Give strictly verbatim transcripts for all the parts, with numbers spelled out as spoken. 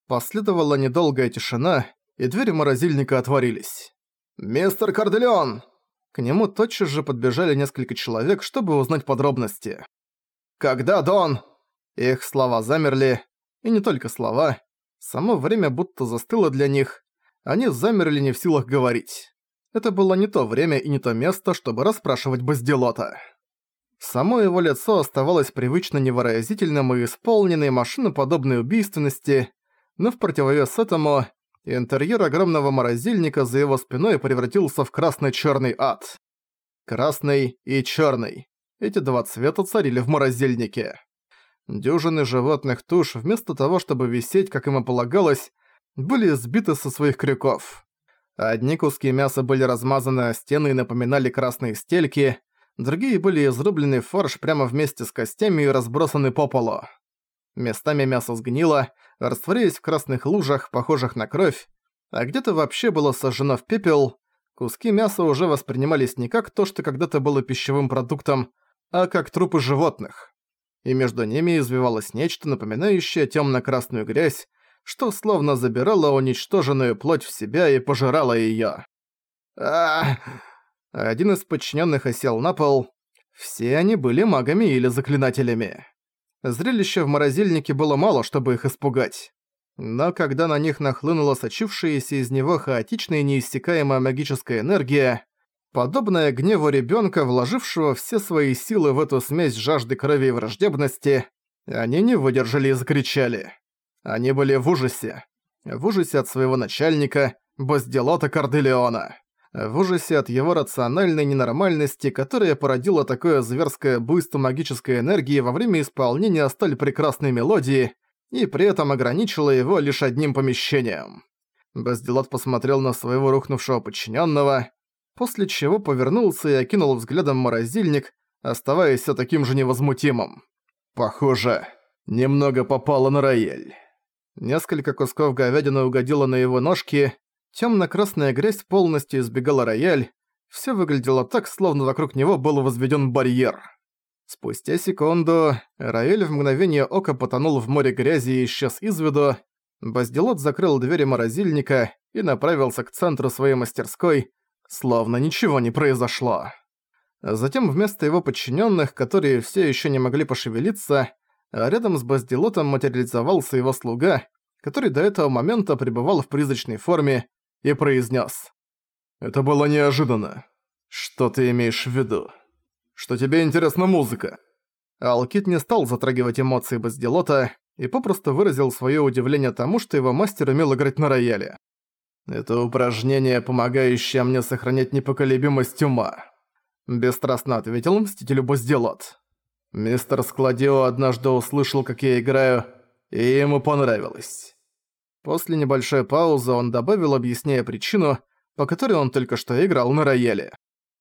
Последовала недолгая тишина, и двери морозильника отворились. «Мистер Корделеон!» К нему тотчас же подбежали несколько человек, чтобы узнать подробности. «Когда Дон?» Их слова замерли, и не только слова. Само время будто застыло для них. Они замерли не в силах говорить. Это было не то время и не то место, чтобы расспрашивать Безделота. Само его лицо оставалось привычно невыразительным и исполненной машиноподобной убийственности, но в противовес этому интерьер огромного морозильника за его спиной превратился в красно-чёрный ад. Красный и чёрный. Эти два цвета царили в морозильнике. Дюжины животных туш, вместо того, чтобы висеть, как им и полагалось, были сбиты со своих крюков. Одни куски мяса были размазаны о стены и напоминали красные стельки, другие были изрублены в фарш прямо вместе с костями и разбросаны по полу. Местами мясо сгнило, растворяясь в красных лужах, похожих на кровь, а где-то вообще было сожжено в пепел. Куски мяса уже воспринимались не как то, что когда-то было пищевым продуктом, а как трупы животных. И между ними извивалось нечто, напоминающее тёмно-красную грязь, что словно забирало уничтоженную плоть в себя и пожирало её. а Один из подчиненных осел на пол. Все они были магами или заклинателями. Зрелища в морозильнике было мало, чтобы их испугать. Но когда на них нахлынула сочившаяся из него хаотичная и неиссякаемая магическая энергия, подобная гневу ребёнка, вложившего все свои силы в эту смесь жажды крови и враждебности, они не выдержали и закричали. Они были в ужасе. В ужасе от своего начальника, Безделота Корделеона. В ужасе от его рациональной ненормальности, которая породила такое зверское буйство магической энергии во время исполнения столь прекрасной мелодии и при этом ограничила его лишь одним помещением. Безделот посмотрел на своего рухнувшего подчиненного, после чего повернулся и окинул взглядом морозильник, оставаясь всё таким же невозмутимым. «Похоже, немного попало на рояль». Несколько кусков говядины угодило на его ножки, тёмно-красная грязь полностью избегала рояль, всё выглядело так, словно вокруг него был возведён барьер. Спустя секунду рояль в мгновение ока потонул в море грязи и исчез из виду. Безделот закрыл двери морозильника и направился к центру своей мастерской, словно ничего не произошло. Затем вместо его подчиненных, которые все еще не могли пошевелиться, рядом с Безделотом материализовался его слуга, который до этого момента пребывал в призрачной форме, и произнес: «Это было неожиданно. Что ты имеешь в виду? Что тебе интересна музыка?» Алкид не стал затрагивать эмоции Безделота и попросту выразил свое удивление тому, что его мастер умел играть на рояле. «Это упражнение, помогающее мне сохранять непоколебимость ума», — бесстрастно ответил мстителю Безделот. «Мистер Складио однажды услышал, как я играю, и ему понравилось». После небольшой паузы он добавил, объясняя причину, по которой он только что играл на рояле.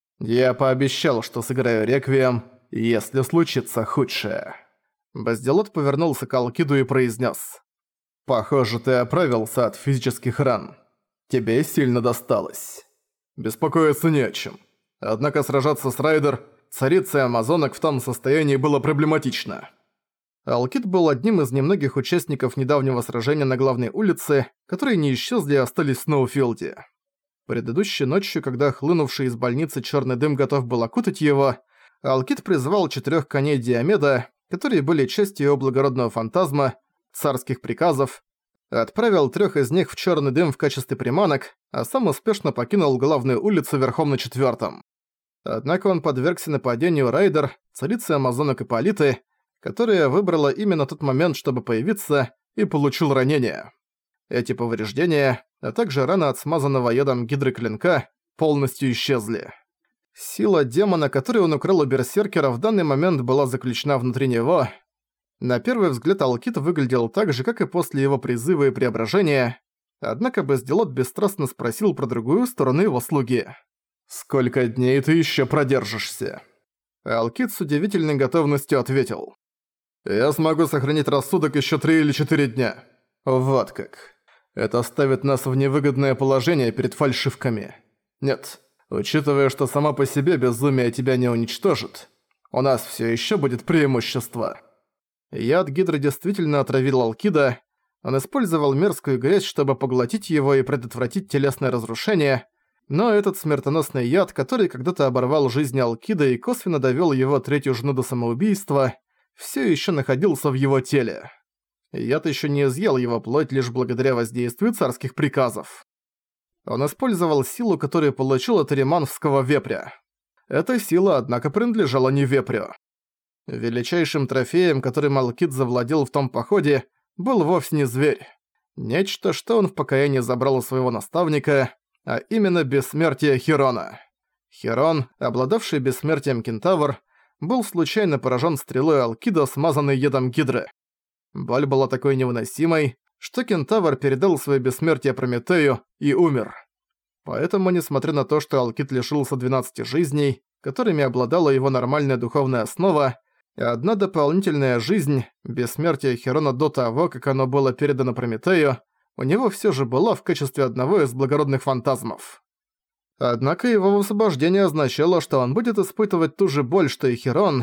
«Я пообещал, что сыграю реквием, если случится худшее». Безделот повернулся к Алкиду и произнес: «Похоже, ты оправился от физических ран. Тебе сильно досталось. Беспокоиться не о чем. Однако сражаться с Райдер, царицей амазонок, в том состоянии было проблематично». Алкид был одним из немногих участников недавнего сражения на главной улице, которые не исчезли и остались в Сноуфилде. Предыдущей ночью, когда хлынувший из больницы черный дым готов был окутать его, Алкид призвал четырех коней Диомеда, которые были частью его благородного фантазма, царских приказов, отправил трех из них в черный дым в качестве приманок, а сам успешно покинул главную улицу верхом на четвертом. Однако он подвергся нападению Райдер, царицы амазонок Ипполиты, которая выбрала именно тот момент, чтобы появиться, и получил ранение. Эти повреждения, а также рана от смазанного ядом гидры клинка, полностью исчезли. Сила демона, которую он украл у берсеркера, в данный момент была заключена внутри него. На первый взгляд Алкид выглядел так же, как и после его призыва и преображения, однако Безделот бесстрастно спросил про другую сторону его слуги. «Сколько дней ты ещё продержишься?» Алкид с удивительной готовностью ответил: «Я смогу сохранить рассудок ещё три или четыре дня. Вот как. Это ставит нас в невыгодное положение перед фальшивками. Нет, учитывая, что сама по себе безумие тебя не уничтожит, у нас всё ещё будет преимущество». Яд гидры действительно отравил Алкида, Он использовал мерзкую грязь, чтобы поглотить его и предотвратить телесное разрушение, но этот смертоносный яд, который когда-то оборвал жизнь Алкида и косвенно довёл его третью жену до самоубийства, всё ещё находился в его теле. Яд ещё не изъял его плоть лишь благодаря воздействию царских приказов. Он использовал силу, которую получил от риманского вепря. Эта сила, однако, принадлежала не вепрю. Величайшим трофеем, которым Алкид завладел в том походе, был вовсе не зверь. Нечто, что он в покаянии забрал у своего наставника, а именно бессмертие Хирона. Хирон, обладавший бессмертием кентавр, был случайно поражен стрелой Алкида, смазанной ядом гидры. Боль была такой невыносимой, что кентавр передал свое бессмертие Прометею и умер. Поэтому, несмотря на то, что Алкид лишился двенадцати жизней, которыми обладала его нормальная духовная основа, и одна дополнительная жизнь, бессмертие Хирона до того, как оно было передано Прометею, у него всё же была в качестве одного из благородных фантазмов. Однако его освобождение означало, что он будет испытывать ту же боль, что и Хирон.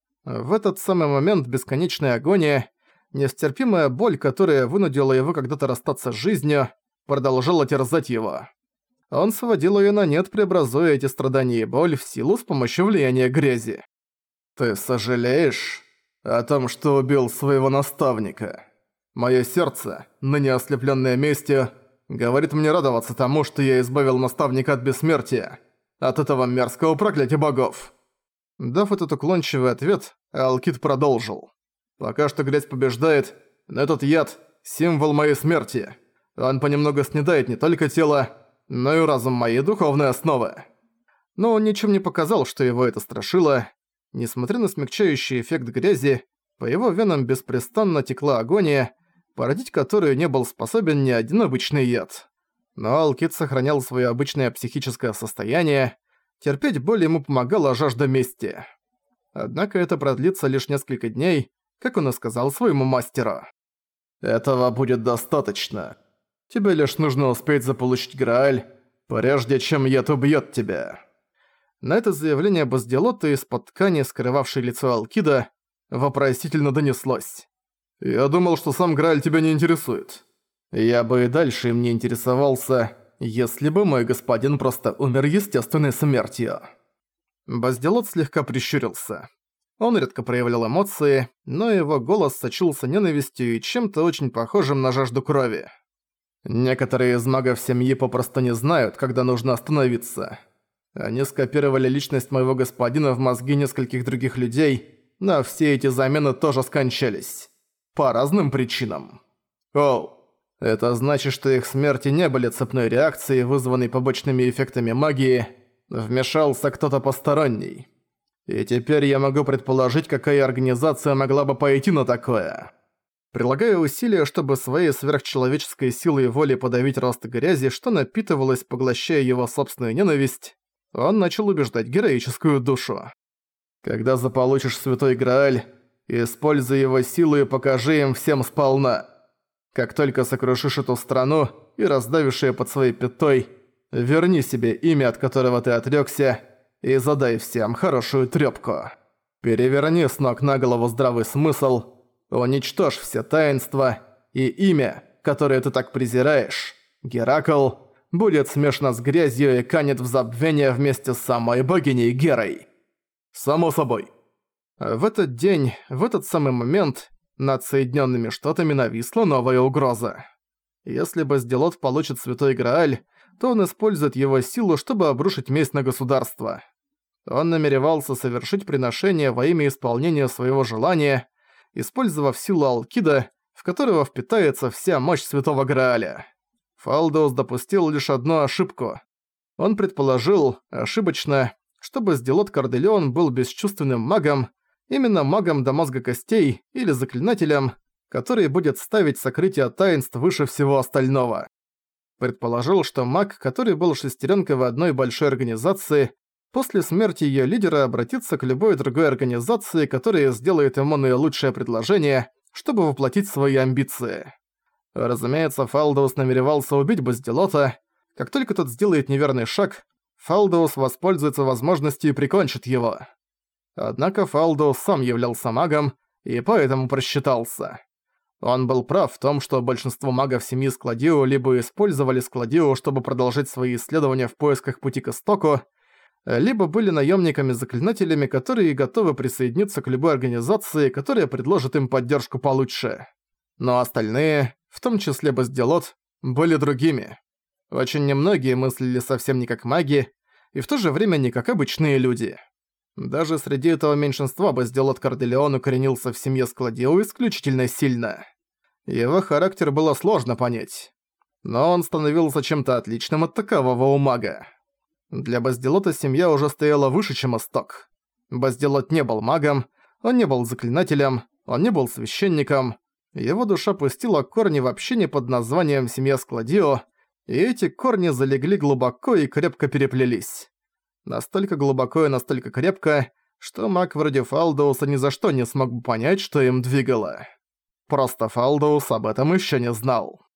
В этот самый момент бесконечная агония, нестерпимая боль, которая вынудила его когда-то расстаться с жизнью, продолжала терзать его. Он сводил её на нет, преобразуя эти страдания и боль в силу с помощью влияния грязи. «Ты сожалеешь о том, что убил своего наставника? Моё сердце, ныне ослеплённое местью, говорит мне радоваться тому, что я избавил наставника от бессмертия, от этого мерзкого проклятия богов». Дав этот уклончивый ответ, Алкид продолжил. «Пока что грязь побеждает, но этот яд – символ моей смерти. Он понемногу снедает не только тело, но и разум моей духовной основы». Но он ничем не показал, что его это страшило. Несмотря на смягчающий эффект грязи, по его венам беспрестанно текла агония, породить которую не был способен ни один обычный яд. Но Алкид сохранял своё обычное психическое состояние, терпеть боль ему помогала жажда мести. Однако это продлится лишь несколько дней, как он и сказал своему мастеру. «Этого будет достаточно. Тебе лишь нужно успеть заполучить Грааль, прежде чем яд убьёт тебя». На это заявление Базделота из-под ткани, скрывавшей лицо Алкида, вопросительно донеслось. «Я думал, что сам Грааль тебя не интересует. Я бы и дальше им не интересовался, если бы мой господин просто умер естественной смертью». Базделот слегка прищурился. Он редко проявлял эмоции, но его голос сочился ненавистью и чем-то очень похожим на жажду крови. «Некоторые из магов семьи попросту не знают, когда нужно остановиться. Они скопировали личность моего господина в мозги нескольких других людей, но все эти замены тоже скончались. По разным причинам. Оу, это значит, что их смерти не были цепной реакцией, вызванной побочными эффектами магии. Вмешался кто-то посторонний. И теперь я могу предположить, какая организация могла бы пойти на такое». Прилагая усилия, чтобы своей сверхчеловеческой силой и волей подавить рост грязи, что напитывалось, поглощая его собственную ненависть, он начал убеждать героическую душу. «Когда заполучишь Святой Грааль, используй его силу и покажи им всем сполна. Как только сокрушишь эту страну и раздавишь её под своей пятой, верни себе имя, от которого ты отрёкся, и задай всем хорошую трёпку. Переверни с ног на голову здравый смысл, уничтожь все таинства, и имя, которое ты так презираешь, Геракл, будет смешано с грязью и канет в забвение вместе с самой богиней Герой». «Само собой». В этот день, в этот самый момент, над Соединенными Штатами нависла новая угроза. Если Базделот получит Святой Грааль, то он использует его силу, чтобы обрушить месть на государство. Он намеревался совершить приношение во имя исполнения своего желания, использовав силу Алкида, в которого впитается вся мощь Святого Грааля. Фалдеус допустил лишь одну ошибку. Он предположил, ошибочно, что Базделот Корделеон был бесчувственным магом, именно магом до мозга костей или заклинателем, который будет ставить сокрытие таинств выше всего остального. Предположил, что маг, который был шестеренкой в одной большой организации, после смерти ее лидера обратится к любой другой организации, которая сделает ему наилучшее предложение, чтобы воплотить свои амбиции. Разумеется, Фалдеус намеревался убить Базделота. Как только тот сделает неверный шаг, Фалдеус воспользуется возможностью и прикончит его. Однако Фалдеус сам являлся магом и поэтому просчитался. Он был прав в том, что большинство магов семьи Складио либо использовали Складио, чтобы продолжить свои исследования в поисках пути к истоку, либо были наемниками-заклинателями, которые готовы присоединиться к любой организации, которая предложит им поддержку получше. Но остальные, в том числе Бастиелот, были другими. Очень немногие мыслили совсем не как маги, и в то же время не как обычные люди. Даже среди этого меньшинства Бастиелот Корделеон укоренился в семье Складио исключительно сильно. Его характер было сложно понять. Но он становился чем-то отличным от такового у мага. Для Бастиелота семья уже стояла выше, чем исток. Бастиелот не был магом, он не был заклинателем, он не был священником. Его душа пустила корни в общине под названием «Семья Складио», и эти корни залегли глубоко и крепко переплелись. Настолько глубоко и настолько крепко, что маг вроде Фалдоуса ни за что не смог бы понять, что им двигало. Просто Фалдоус об этом ещё не знал.